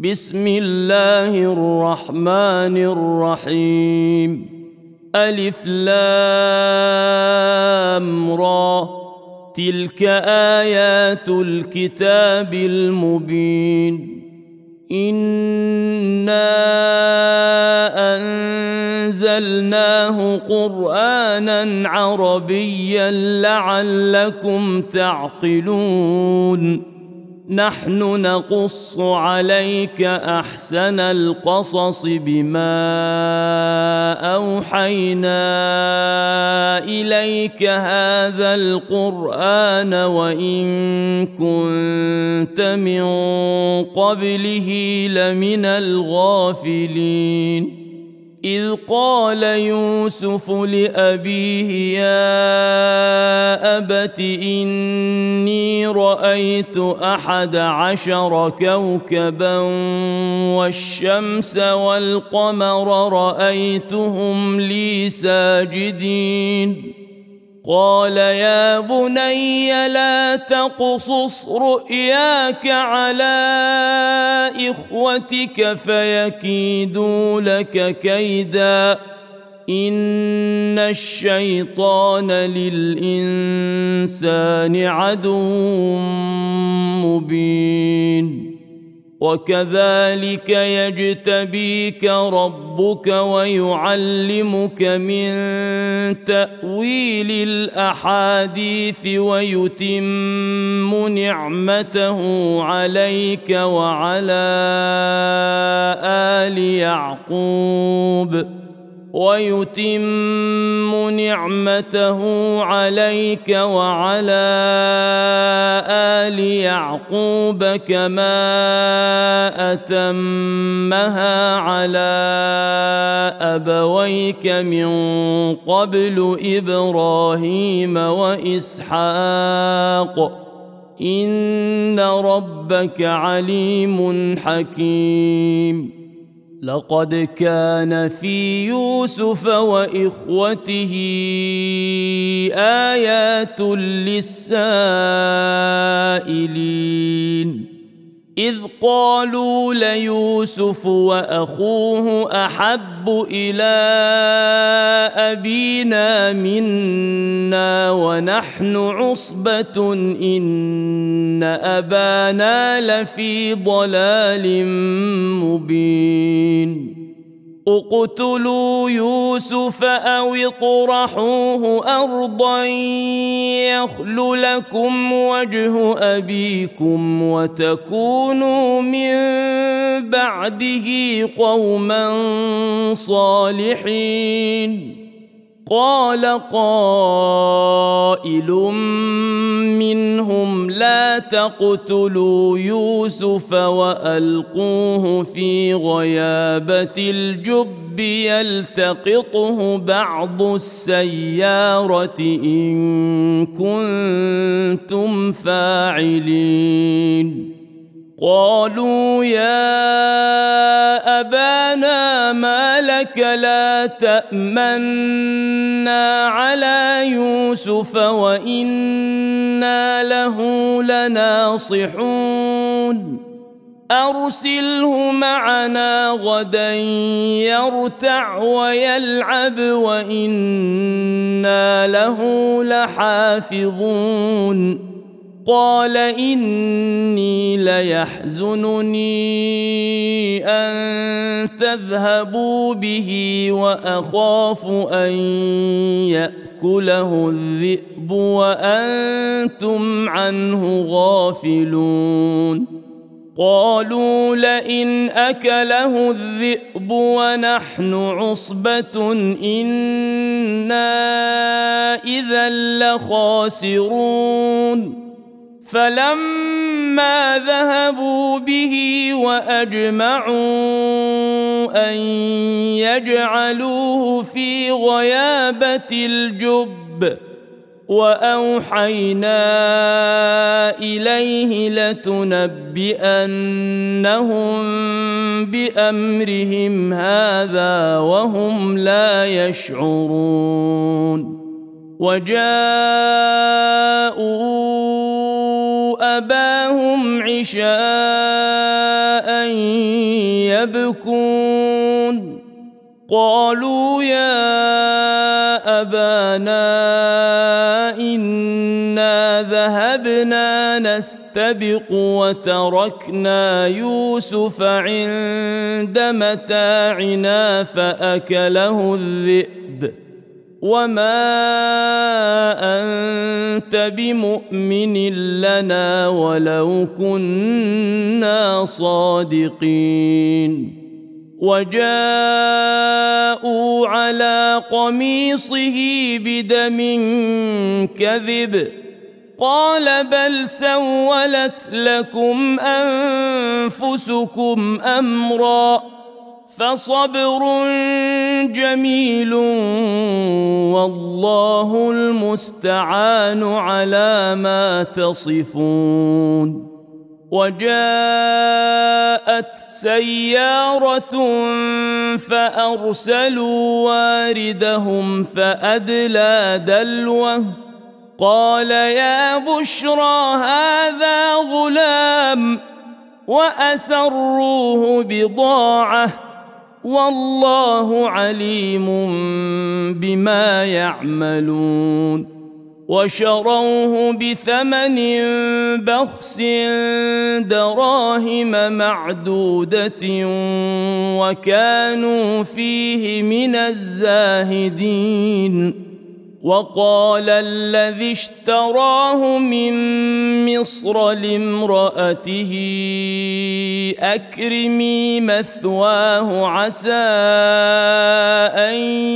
بسم الله الرحمن الرحيم ألف لام را تلك آيات الكتاب المبين إنا أنزلناه قرآنا عربيا لعلكم تعقلون نحن نقص عليك أحسن القصص بما أوحينا إليك هذا القرآن وإن كنت من قبله لمن الغافلين إذ قال يوسف لأبيه يا أبت إني رأيت 11 كوكبا والشمس والقمر رأيتهم لي ساجدين قال يا بني لا تقصص رؤياك على إخوتك فيكيدوا لك كيدا إن الشيطان للإنسان عدو مبين وكذلك يجتبيك ربك ويعلمك من تأويل الأحاديث ويتم نعمته عليك وعلى آل يعقوب كما أتمها على أبويك من قبل إبراهيم وإسحاق إن ربك عليم حكيم لقد كان في يوسف وإخوته آيات للسائلين إذ قالوا ليوسف وأخوه أحب إلى أبينا منا ونحن عصبة إن أبانا لفي ضلال مبين اقتلوا يوسف أو اطرحوه أرضا يخل لكم وجه أبيكم وتكونوا من بعده قوما صالحين قال قائل منهم لا تقتلوا يوسف وألقوه في غيابة الجب يلتقطه بعض السيارة إن كنتم فاعلين قالوا يا أبانا ما لك لا تأمنا على يوسف وإنا له لناصحون أرسله معنا غدا يرتع ويلعب وإنا له لحافظون قال إني ليحزنني أن تذهبوا به وأخاف أن يأكله الذئب وأنتم عنه غافلون قالوا لئن أكله الذئب ونحن عصبة إنا إذا لخاسرون فلما ذهبوا به وأجمعوا أن يجعلوه في غيابة الجب وأوحينا إليه لتنبئنهم بأمرهم هذا وهم لا يشعرون وجاءوا أباهم عشاء يبكون قالوا يا أبانا إنا ذهبنا نستبق وتركنا يوسف عند متاعنا فأكله الذئب وما أنت بمؤمن لنا ولو كنا صادقين وجاءوا على قميصه بدم كذب قال بل سولت لكم أنفسكم أمرا فصبر جميل والله المستعان على ما تصفون وجاءت سيارة فأرسلوا واردهم فأدلى دلوه قال يا بشرى هذا غلام وأسروه بضاعة والله عليم بما يعملون وشروه بثمن بخس دراهم معدودة وكانوا فيه من الزاهدين وقال الذي اشتراه من مصر لامرأته أكرمي مثواه عسى أن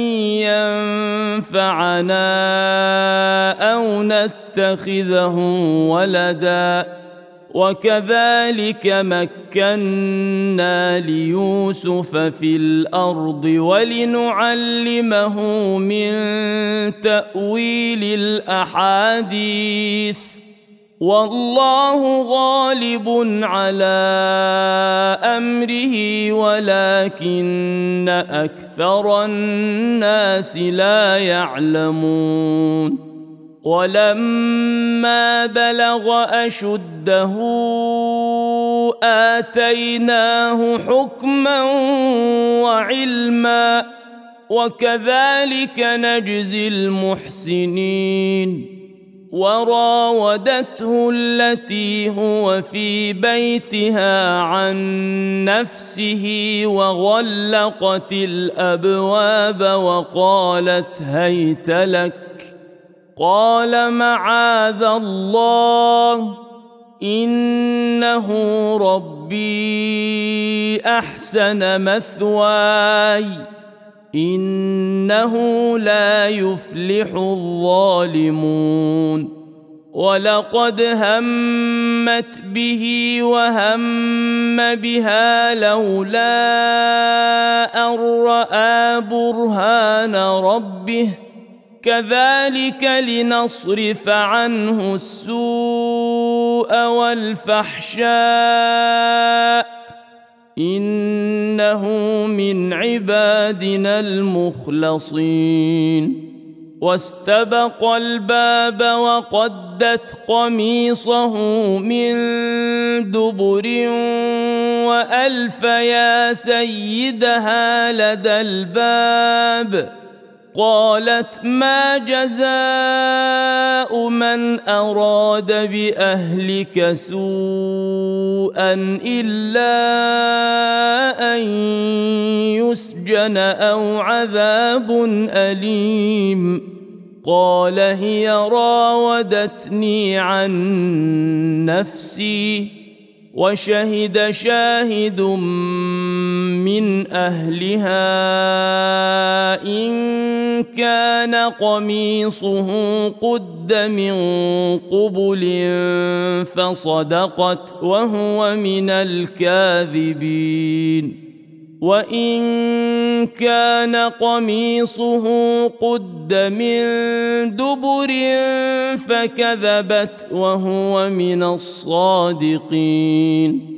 ينفعنا أو نتخذه ولدا وكذلك مكنا ليوسف في الأرض ولنعلمه من تأويل الأحاديث والله غالب على أمره ولكن أكثر الناس لا يعلمون ولما بلغ أشده آتيناه حكما وعلما وكذلك نجزي المحسنين وراودته التي هو في بيتها عن نفسه وغلقت الأبواب وقالت هيت لك قال معاذ الله إنه ربي أحسن مثواي إنه لا يفلح الظالمون ولقد همت به وهم بها لولا أن رأى برهان ربه كذلك لنصرف عنه السوء والفحشاء إنه من عبادنا المخلصين واستبق الباب وقدت قميصه من دبر وألف يا سيدها لدى الباب قالت ما جزاء من أراد بأهلك سوءا إلا أن يسجن أو عذاب أليم قال هي راودتني عن نفسي وشهد شاهد من أهلها إن كان قميصه قد من قبل فصدقت وهو من الكاذبين وإن كان قميصه قد من دبر فكذبت وهو من الصادقين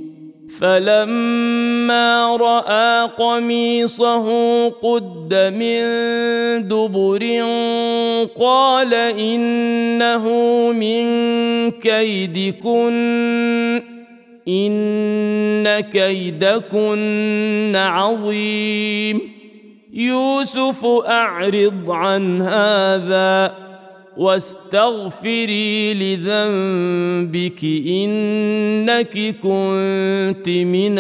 فلما رأى قميصه قد من دبر قال إنه من كيدكن إن كيدكن عظيم يوسف أعرض عن هذا واستغفري لذنبك إنك كنت من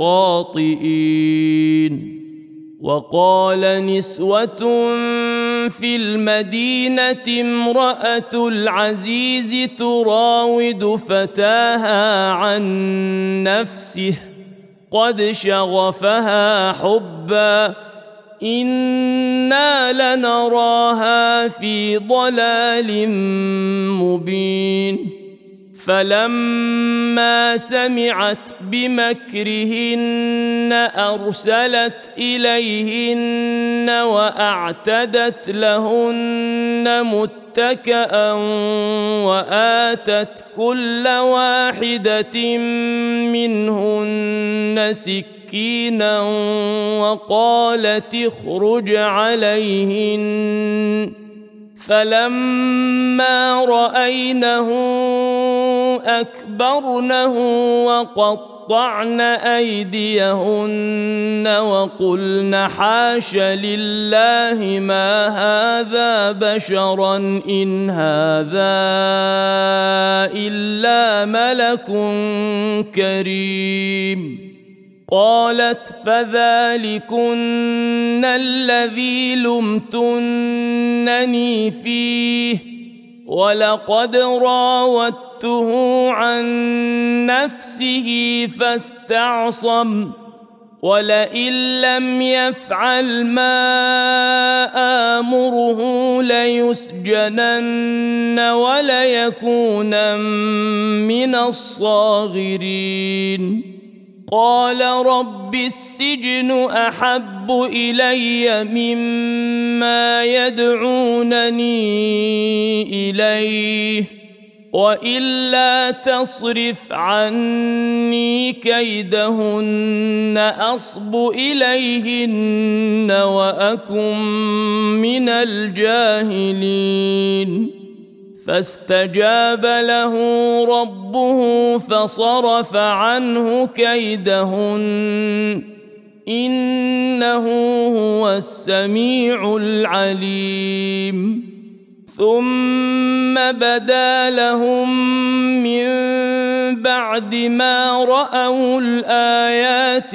الخاطئين. وقال نسوة في المدينة امرأة العزيز تراود فتاها عن نفسه قد شغفها حبا إنا لنراها في ضلال مبين. فلما سمعت بمكرهن أرسلت إليهن وأعتدت لهن متكأ وآتت كل واحدة منهن سكينا وقالت اخرج عليهن. فلما رأينه أكبرنه وقطعن أيديهن وقلن حاش لله ما هذا بشرا إن هذا إلا ملك كريم. قالت فذلكن الذي لمتنني فيه ولقد راودته عن نفسه فاستعصم ولئن لم يفعل ما آمره ليسجنن وليكون من الصاغرين. قال رب السجن أحب إلي مما يدعونني إليه وإلا تصرف عني كيدهن أصب إليهن وأكن من الجاهلين. فاستجاب له ربه فصرف عنه كيدهن إنه هو السميع العليم. ثم بدا لهم من بعد ما رأوا الآيات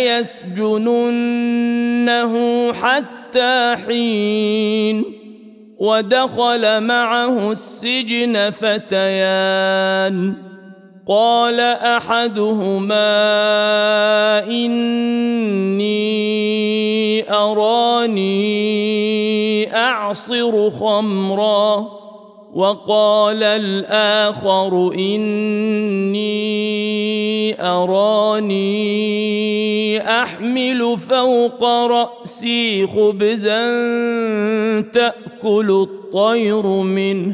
ليسجننه حتى حين. ودخل معه السجن فتيان قال أحدهما إني أراني أعصر خمرا وقال الآخر إني أراني أحمل فوق رأسي خبزا تأكل الطير منه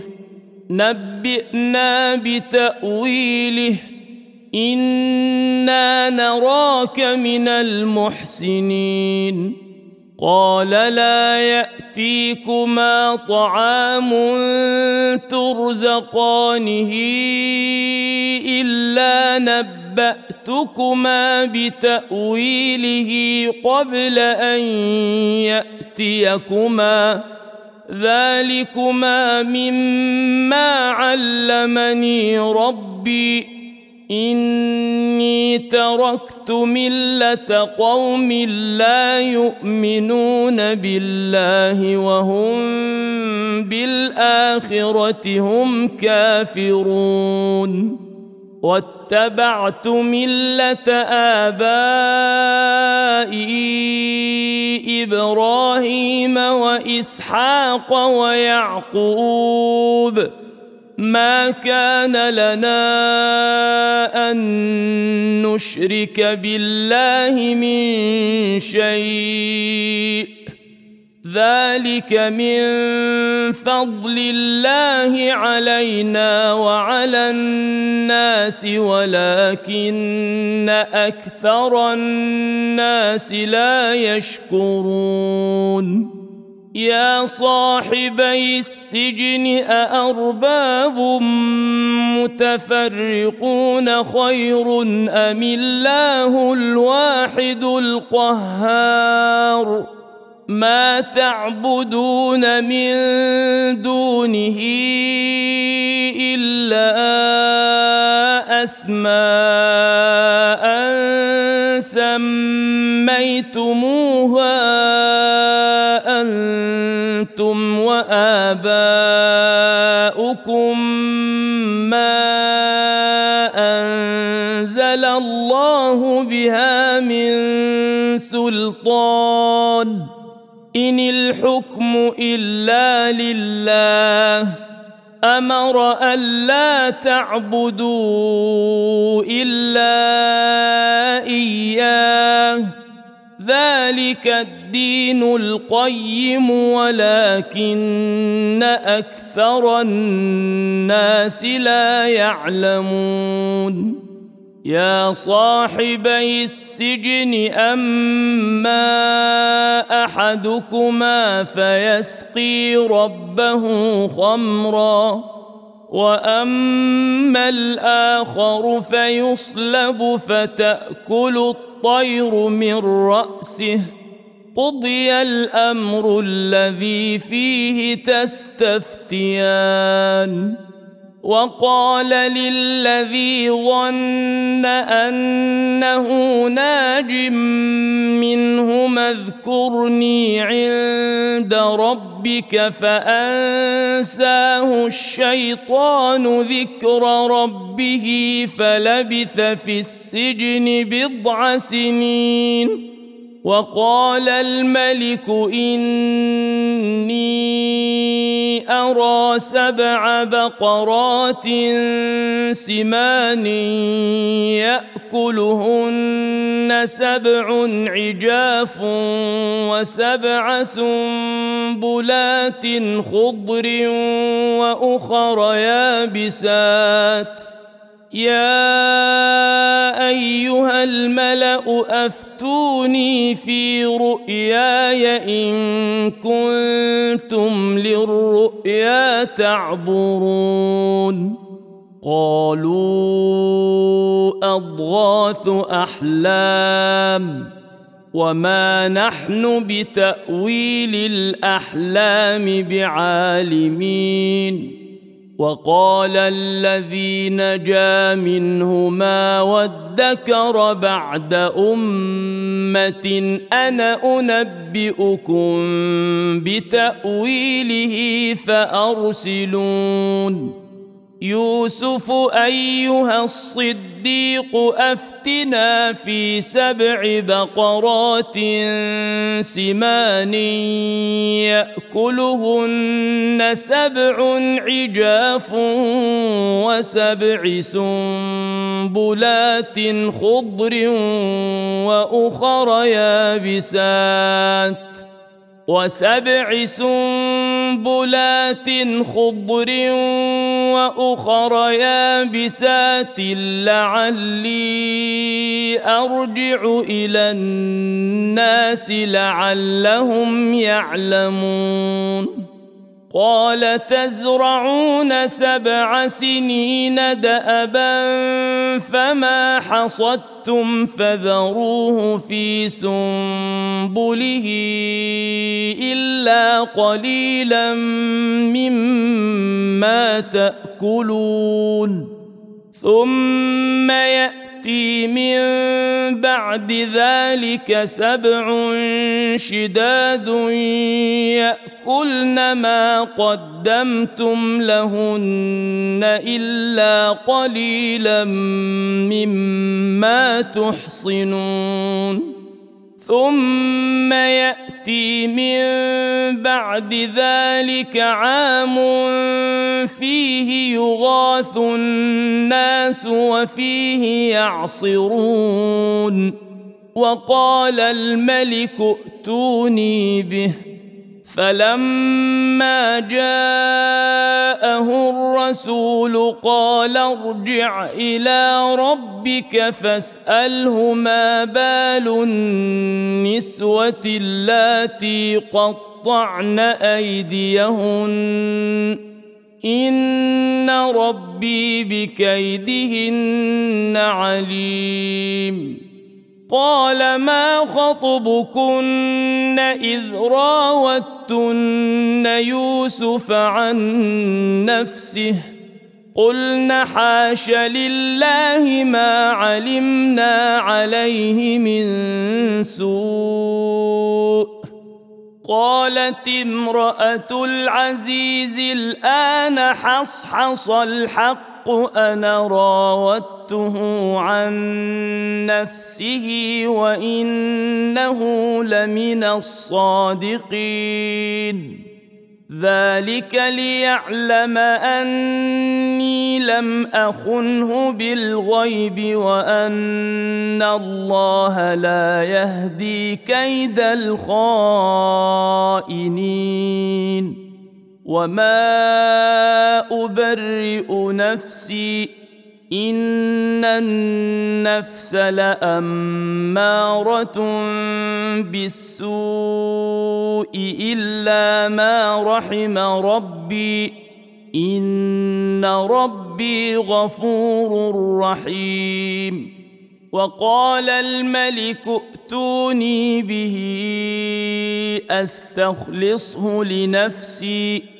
نبئنا بتأويله إنا نراك من المحسنين. قال لا يأتيكما طعام ترزقانه إلا نبأتكما بتأويله قبل أن يأتيكما ذلكما مما علمني ربي إني تركت ملة قوم لا يؤمنون بالله وهم بالآخرة هم كافرون واتبعت ملة آبائي إبراهيم وإسحاق ويعقوب ما كان لنا أن نشرك بالله من شيء ذلك من فضل الله علينا وعلى الناس ولكن أكثر الناس لا يشكرون. يا صاحبي السجن أأرباب متفرقون خير أم الله الواحد القهار ما تعبدون من دونه إلا أسماء سميتموها أنتم وآباؤكم ما أنزل الله بها من سلطان إن الحكم إلا لله أمر ألا تعبدوا إلا إياه ذلك الدين القيم ولكن أكثر الناس لا يعلمون يا صاحبي السجن أما أحدكما فيسقي ربه خمرا وأما الآخر فيصلب فتأكل الطير من رأسه قضي الأمر الذي فيه تستفتيان وقال للذي ظن أنه ناج منهما اذكرني عند ربك فأنساه الشيطان ذكر ربه فلبث في السجن 9 سنين وقال الملك إني أرى 7 بقرات سمان يأكلهن 7 عجاف و7 سنبلات خضر وأخر يابسات يا أيها الملأ أفتوني في رؤياي إن كنتم للرؤيا تعبرون قالوا أضغاث أحلام وما نحن بتأويل الأحلام بعالمين وقال الذي نجا منهما وادكر بعد أمة أنا أنبئكم بتأويله فأرسلون يوسف أيها الصديق أفتنا في 7 بقرات سمان يأكلهن 7 عجاف و7 سنبلات خضر وأخر يابسات و7 سنبلات خضر وأخر يابسات لعلي أرجع إلى الناس لعلهم يعلمون قال تزرعون 7 سنين دأبا فما حصدتم فذروه في سنبله إلا قليلا مما تأكلون ثم يأتي من بعد ذلك 7 شداد يأكلن ما قدمتم لهن إلا قليلا مما تحصنون ثم يأتي من بعد ذلك عام فيه يغاث الناس وفيه يعصرون وقال الملك ائتوني به فلما جاءه الرسول قال ارجع إلى ربك فاسأله ما بال النسوة اللاتي قطعن أيديهن إن ربي بكيدهن عليم. قال ما خطبكن إذ راوتن يوسف عن نفسه قلن حاش لله ما علمنا عليه من سوء. قالت امرأة العزيز الآن حصحص الحق أنا راودته عن نفسه وإنه لمن الصادقين. ذلك ليعلم أني لم أخنه بالغيب وأن الله لا يهدي كيد الخائنين. وما أبرئ نفسي إن النفس لأمارة بالسوء إلا ما رحم ربي إن ربي غفور رحيم. وقال الملك ائتوني به أستخلصه لنفسي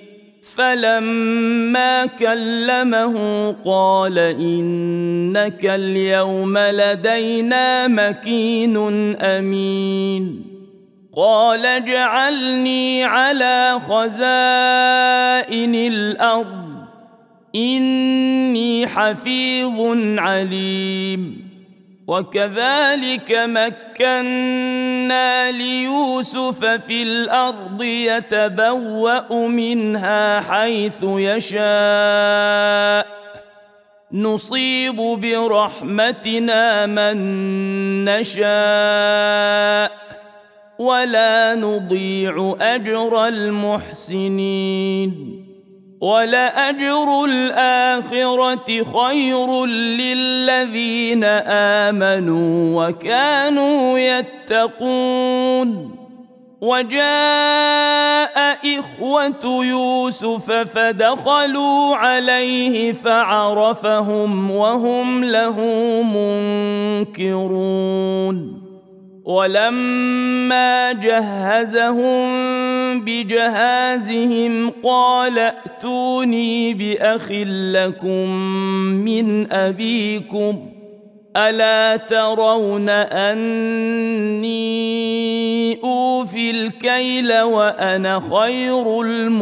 فلما كلمه قال إنك اليوم لدينا مكين أمين. قال اجعلني على خزائن الأرض إني حفيظ عليم. وكذلك مكنا ليوسف في الأرض يتبوأ منها حيث يشاء نصيب برحمتنا من نشاء ولا نضيع أجر المحسنين. ولأجر الآخرة خير للذين آمنوا وكانوا يتقون. وجاء إخوة يوسف فدخلوا عليه فعرفهم وهم له منكرون. ولما جهزهم بجهازهم قال ائتوني بأخ لكم من أبيكم ألا ترون أني أوفي الكيل وأنا خير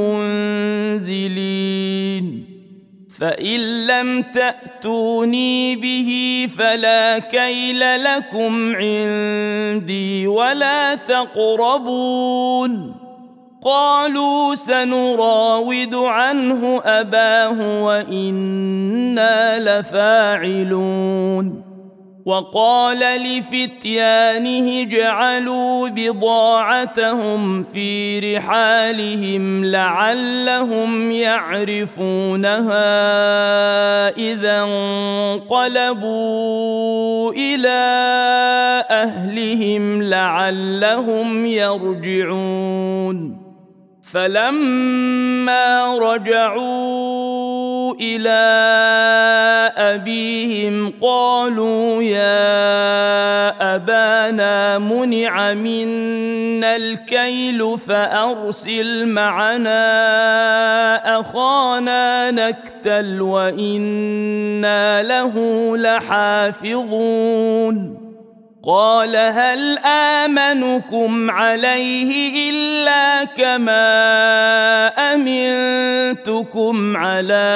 المنزلين. فإن لم تأتوني به فلا كيل لكم عندي ولا تقربون. قالوا سنراود عنه أباه وإنا لفاعلون. وقال لفتيانه اجعلوا بضاعتهم في رحالهم لعلهم يعرفونها إذا انقلبوا إلى أهلهم لعلهم يرجعون. فلما رجعوا إلى أبيهم قالوا يا أبانا منع منا الكيل فأرسل معنا أخانا نكتل وإنا له لحافظون. قال هل آمنكم عليه إلا كما أمنتكم على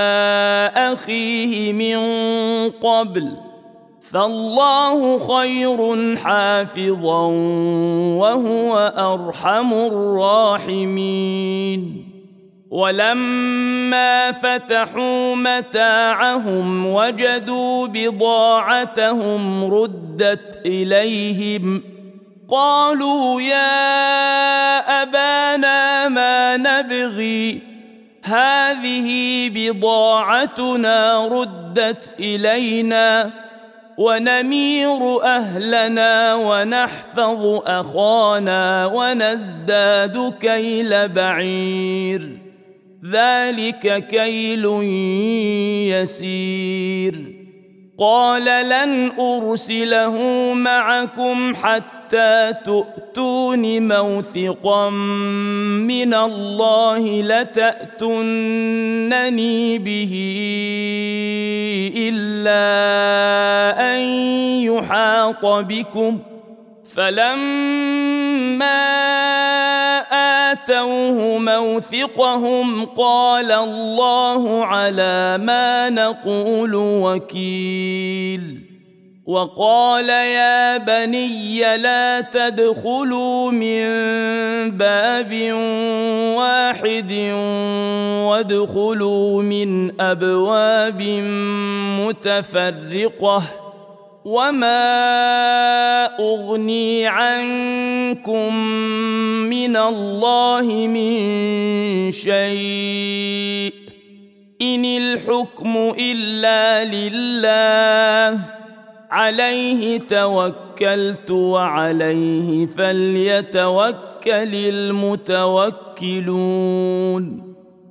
أخيه من قبل فالله خير حافظا وهو أرحم الراحمين. ولما فتحوا متاعهم وجدوا بضاعتهم ردت إليهم قالوا يا أبانا ما نبغي هذه بضاعتنا ردت إلينا ونمير أهلنا ونحفظ أخانا ونزداد كيل بعير ذلك كيل يسير قال لن أرسله معكم حتى تؤتون موثقا من الله لتأتونني به إلا أن يحاط بكم فلما آتوه موثقهم قال الله على ما نقول وكيل وقال يا بني لا تدخلوا من باب واحد وادخلوا من أبواب متفرقة وما أغني عنكم من الله من شيء إن الحكم إلا لله عليه توكلت وعليه فليتوكل المتوكلون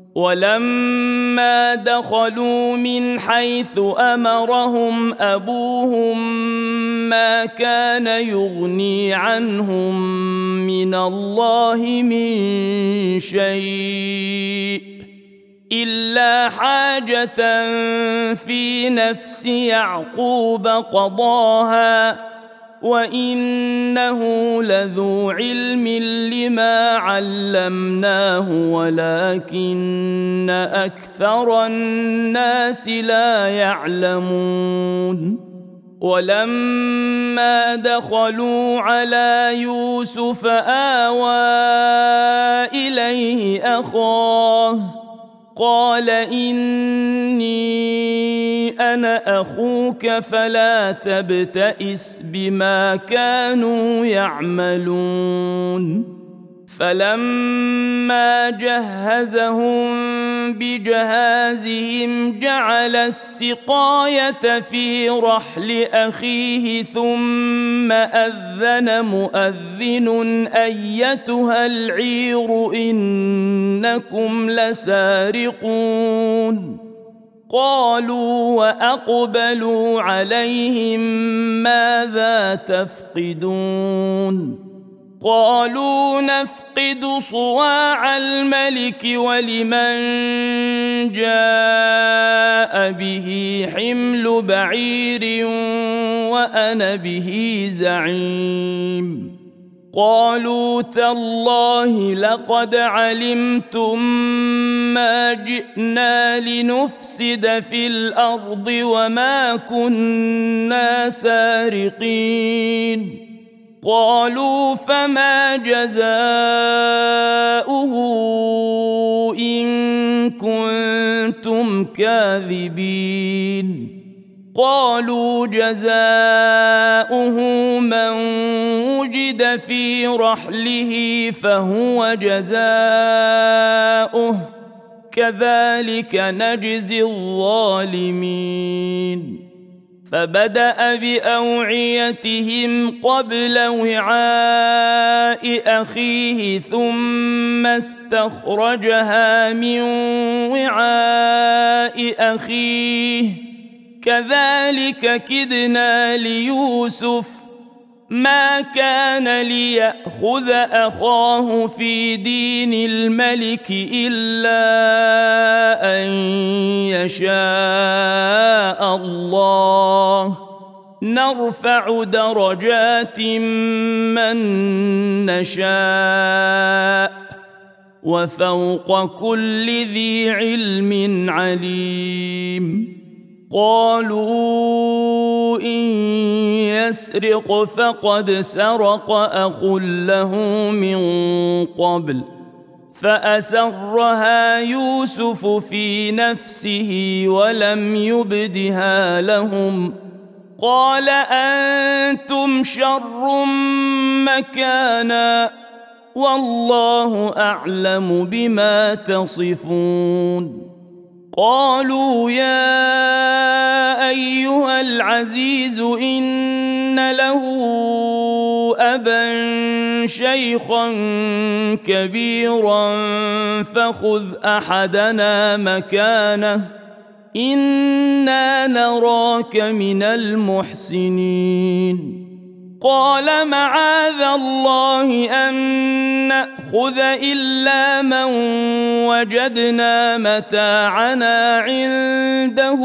ولما دخلوا من حيث أمرهم أبوهم ما كان يغني عنهم من الله من شيء إلا حاجة في نفس يعقوب قضاها وإنه لذو علم لما علمناه ولكن أكثر الناس لا يعلمون ولما دخلوا على يوسف آوى إليه أخاه قال إني أنا أخوك فلا تبتئس بما كانوا يعملون فلما جهزهم بجهازهم جعل السقاية في رحل أخيه ثم أذن مؤذن أيتها العير إنكم لسارقون قالوا وأقبلوا عليهم ماذا تفقدون قالوا نفقد صواع الملك ولمن جاء به حمل بعير وأنا به زعيم قالوا تالله لقد علمتم ما جئنا لنفسد في الأرض وما كنا سارقين قالوا فما جزاؤه إن كنتم كاذبين قالوا جزاؤه من وجد في رحله فهو جزاؤه كذلك نجزي الظالمين فبدأ بأوعيتهم قبل وعاء أخيه ثم استخرجها من وعاء أخيه كذلك كدنا ليوسف ما كان ليأخذ أخاه في دين الملك إلا أن يشاء الله نرفع درجات من نشاء وفوق كل ذي علم عليم قالوا إن يسرق فقد سرق أخ له من قبل فأسرها يوسف في نفسه ولم يبدها لهم قال أنتم شر مكانا والله أعلم بما تصفون قالوا يا أيها العزيز إن له أبا شيخا كبيرا فخذ أحدنا مكانه إنا نراك من المحسنين قال معاذ الله أن نأخذ إلا من وجدنا متاعنا عنده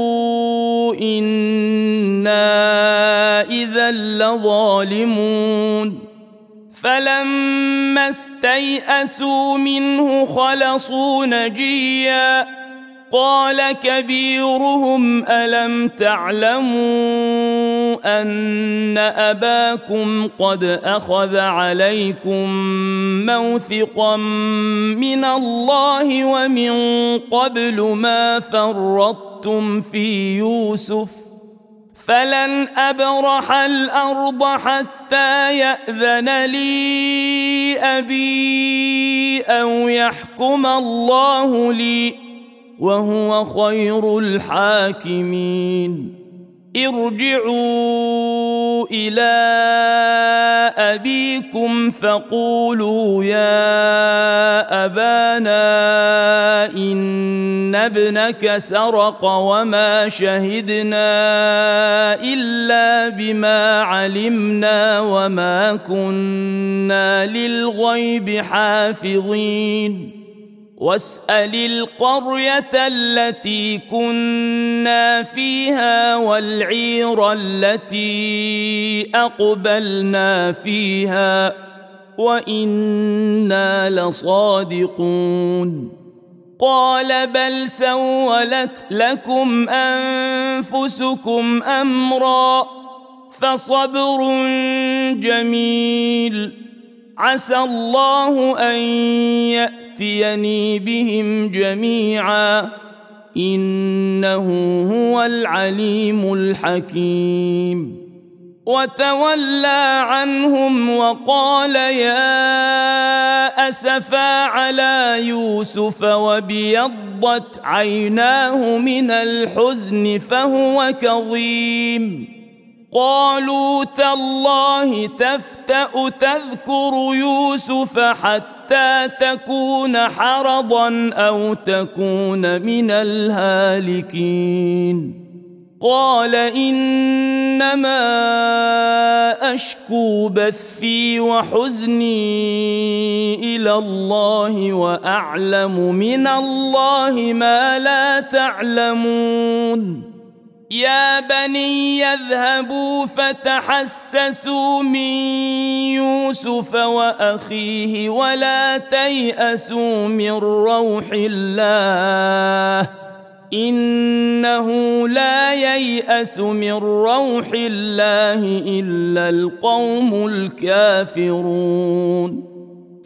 إنا إذا لظالمون فلما استيئسوا منه خلصوا نجيا قال كبيرهم ألم تعلموا أن أباكم قد أخذ عليكم موثقا من الله ومن قبل ما فرطتم في يوسف فلن أبرح الأرض حتى يأذن لي أبي أو يحكم الله لي وهو خير الحاكمين ارجعوا إلى أبيكم فقولوا يا أبانا إن ابنك سرق وما شهدنا إلا بما علمنا وما كنا للغيب حافظين واسأل القرية التي كنا فيها والعير التي أقبلنا فيها وإنا لصادقون قال بل سولت لكم أنفسكم أمرا فصبر جميل عسى الله أن يأتيني بهم جميعا إنه هو العليم الحكيم وتولى عنهم وقال يا أسفا على يوسف وابيضت عيناه من الحزن فهو كظيم قالوا تالله تفتأ تذكر يوسف حتى تكون حرضا أو تكون من الهالكين قال إنما أشكو بثي وحزني إلى الله وأعلم من الله ما لا تعلمون يا بني يذهبوا فتحسسوا من يوسف وأخيه ولا تيأسوا من روح الله إنه لا ييأس من روح الله إلا القوم الكافرون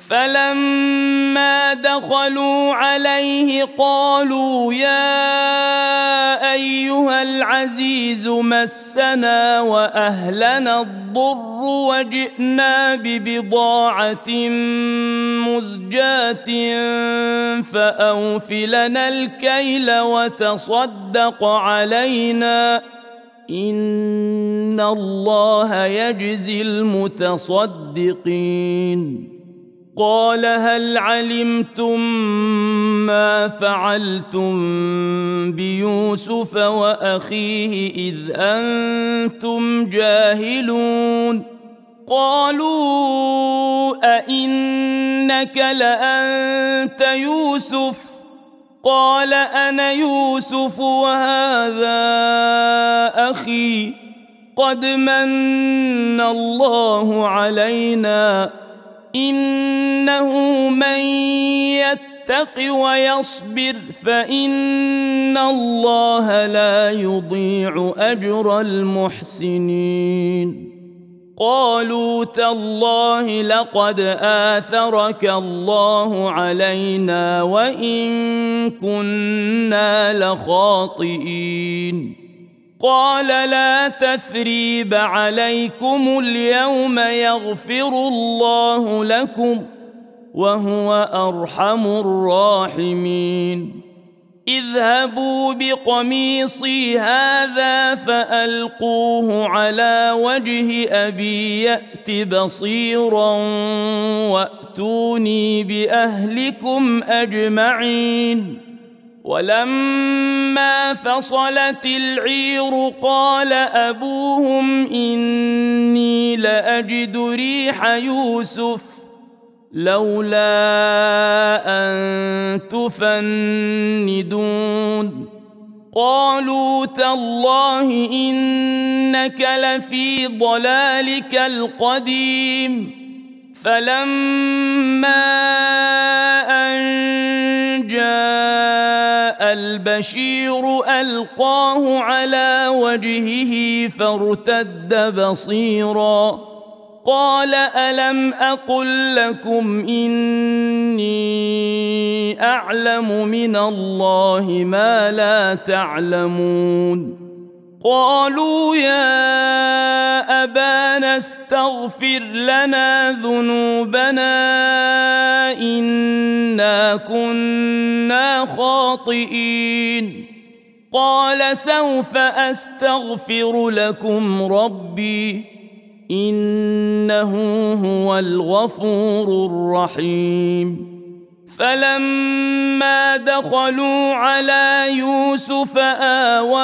فلما دخلوا عليه قالوا يا أيها العزيز مسنا وأهلنا الضر وجئنا ببضاعة مزجاة فأوف لنا الكيل وتصدق علينا إن الله يجزي المتصدقين قال هل علمتم ما فعلتم بيوسف وأخيه إذ أنتم جاهلون قالوا أئنك لأنت يوسف قال أنا يوسف وهذا أخي قد من الله علينا إنه من يتق ويصبر فإن الله لا يضيع أجر المحسنين قالوا تالله لقد آثرك الله علينا وإن كنا لخاطئين قال لا تثريب عليكم اليوم يغفر الله لكم وهو أرحم الراحمين اذهبوا بقميصي هذا فألقوه على وجه أبي يأت بصيرا وأتوني بأهلكم أجمعين ولما فصلت العير قال أبوهم إني لأجد ريح يوسف لولا أن تفندون قالوا تالله إنك لفي ضلالك القديم فلما أن جاء البشير ألقاه على وجهه فارتد بصيراً قال ألم أقل لكم إني أعلم من الله ما لا تعلمون قالوا يا أبانا استغفر لنا ذنوبنا إنا كنا خاطئين قال سوف أستغفر لكم ربي إنه هو الغفور الرحيم فلما دخلوا على يوسف آوى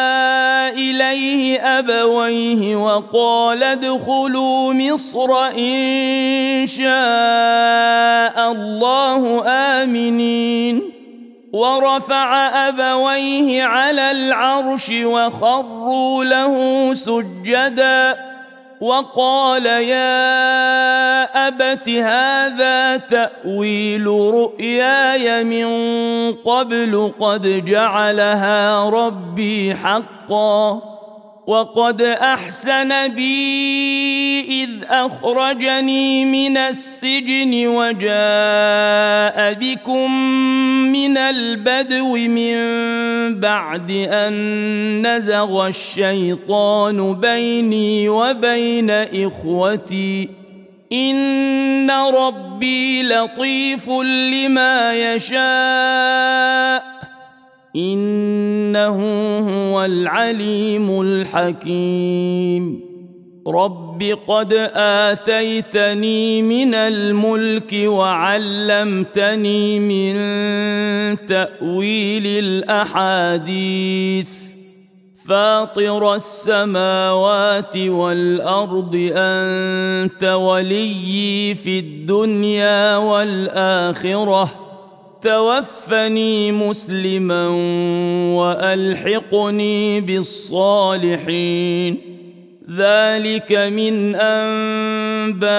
إليه أبويه وقال ادخلوا مصر إن شاء الله آمنين ورفع أبويه على العرش وخروا له سجداً وقال يا أبت هذا تأويل رؤياي من قبل قد جعلها ربي حقا وقد أحسن بي إذ أخرجني من السجن وجاء بكم من البدو من بعد أن نزغ الشيطان بيني وبين إخوتي إن ربي لطيف لما يشاء إنه هو العليم الحكيم رب قد آتيتني من الملك وعلمتني من تأويل الأحاديث فاطر السماوات والأرض أنت وليي في الدنيا والآخرة توفني مسلما وألحقني بالصالحين ذلك من أنباء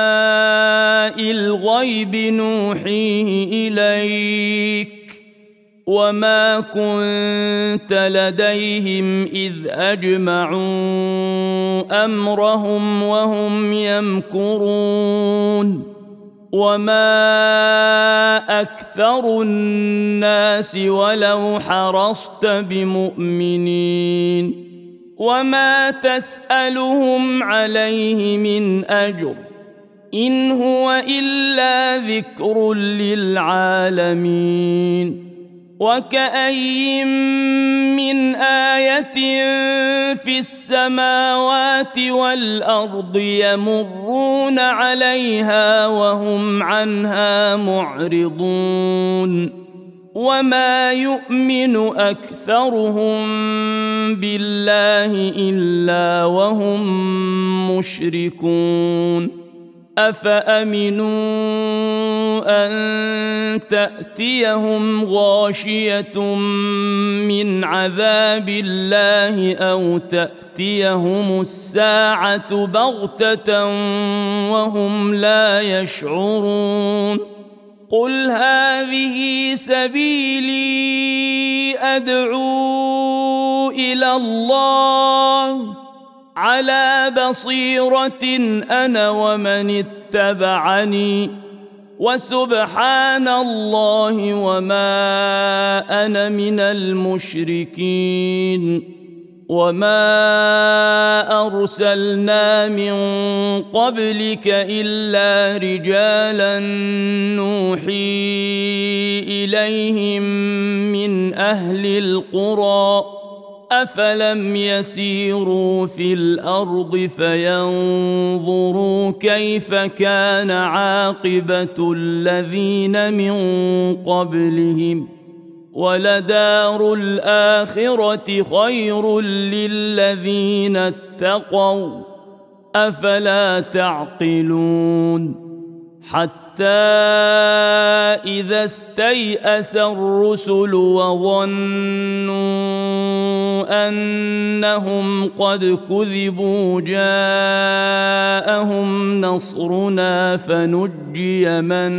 الغيب نوحيه إليك وما كنت لديهم إذ أجمعوا أمرهم وهم يمكرون وما أكثر الناس ولو حرصت بمؤمنين وما تسألهم عليه من أجر إن هو إلا ذكر للعالمين وكأي من آية في السماوات والأرض يمرون عليها وهم عنها معرضون وما يؤمن أكثرهم بالله إلا وهم مشركون أفأمنوا أن تأتيهم غاشية من عذاب الله أو تأتيهم الساعة بغتة وهم لا يشعرون قل هذه سبيلي أدعو إلى الله على بصيرة أنا ومن اتبعني وسبحان الله وما أنا من المشركين وما أرسلنا من قبلك إلا رجالا نوحي إليهم من أهل القرى أفلم يسيروا في الأرض فينظروا كيف كان عاقبة الذين من قبلهم ولدار الآخرة خير للذين اتقوا أفلا تعقلون حتى إذا استيأس الرسل وظنوا أنهم قد كذبوا جاءهم نصرنا فنجي من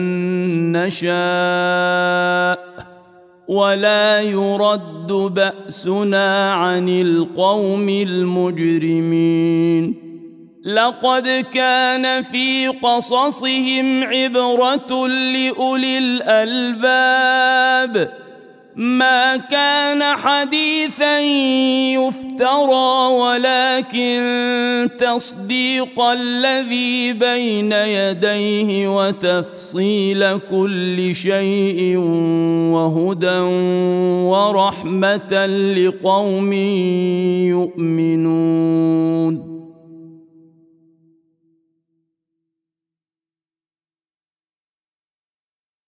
نشاء ولا يرد بأسنا عن القوم المجرمين لقد كان في قصصهم عبرة لأولي الألباب ما كان حديثا يفترى ولكن تصديق الذي بين يديه وتفصيل كل شيء وهدى ورحمة لقوم يؤمنون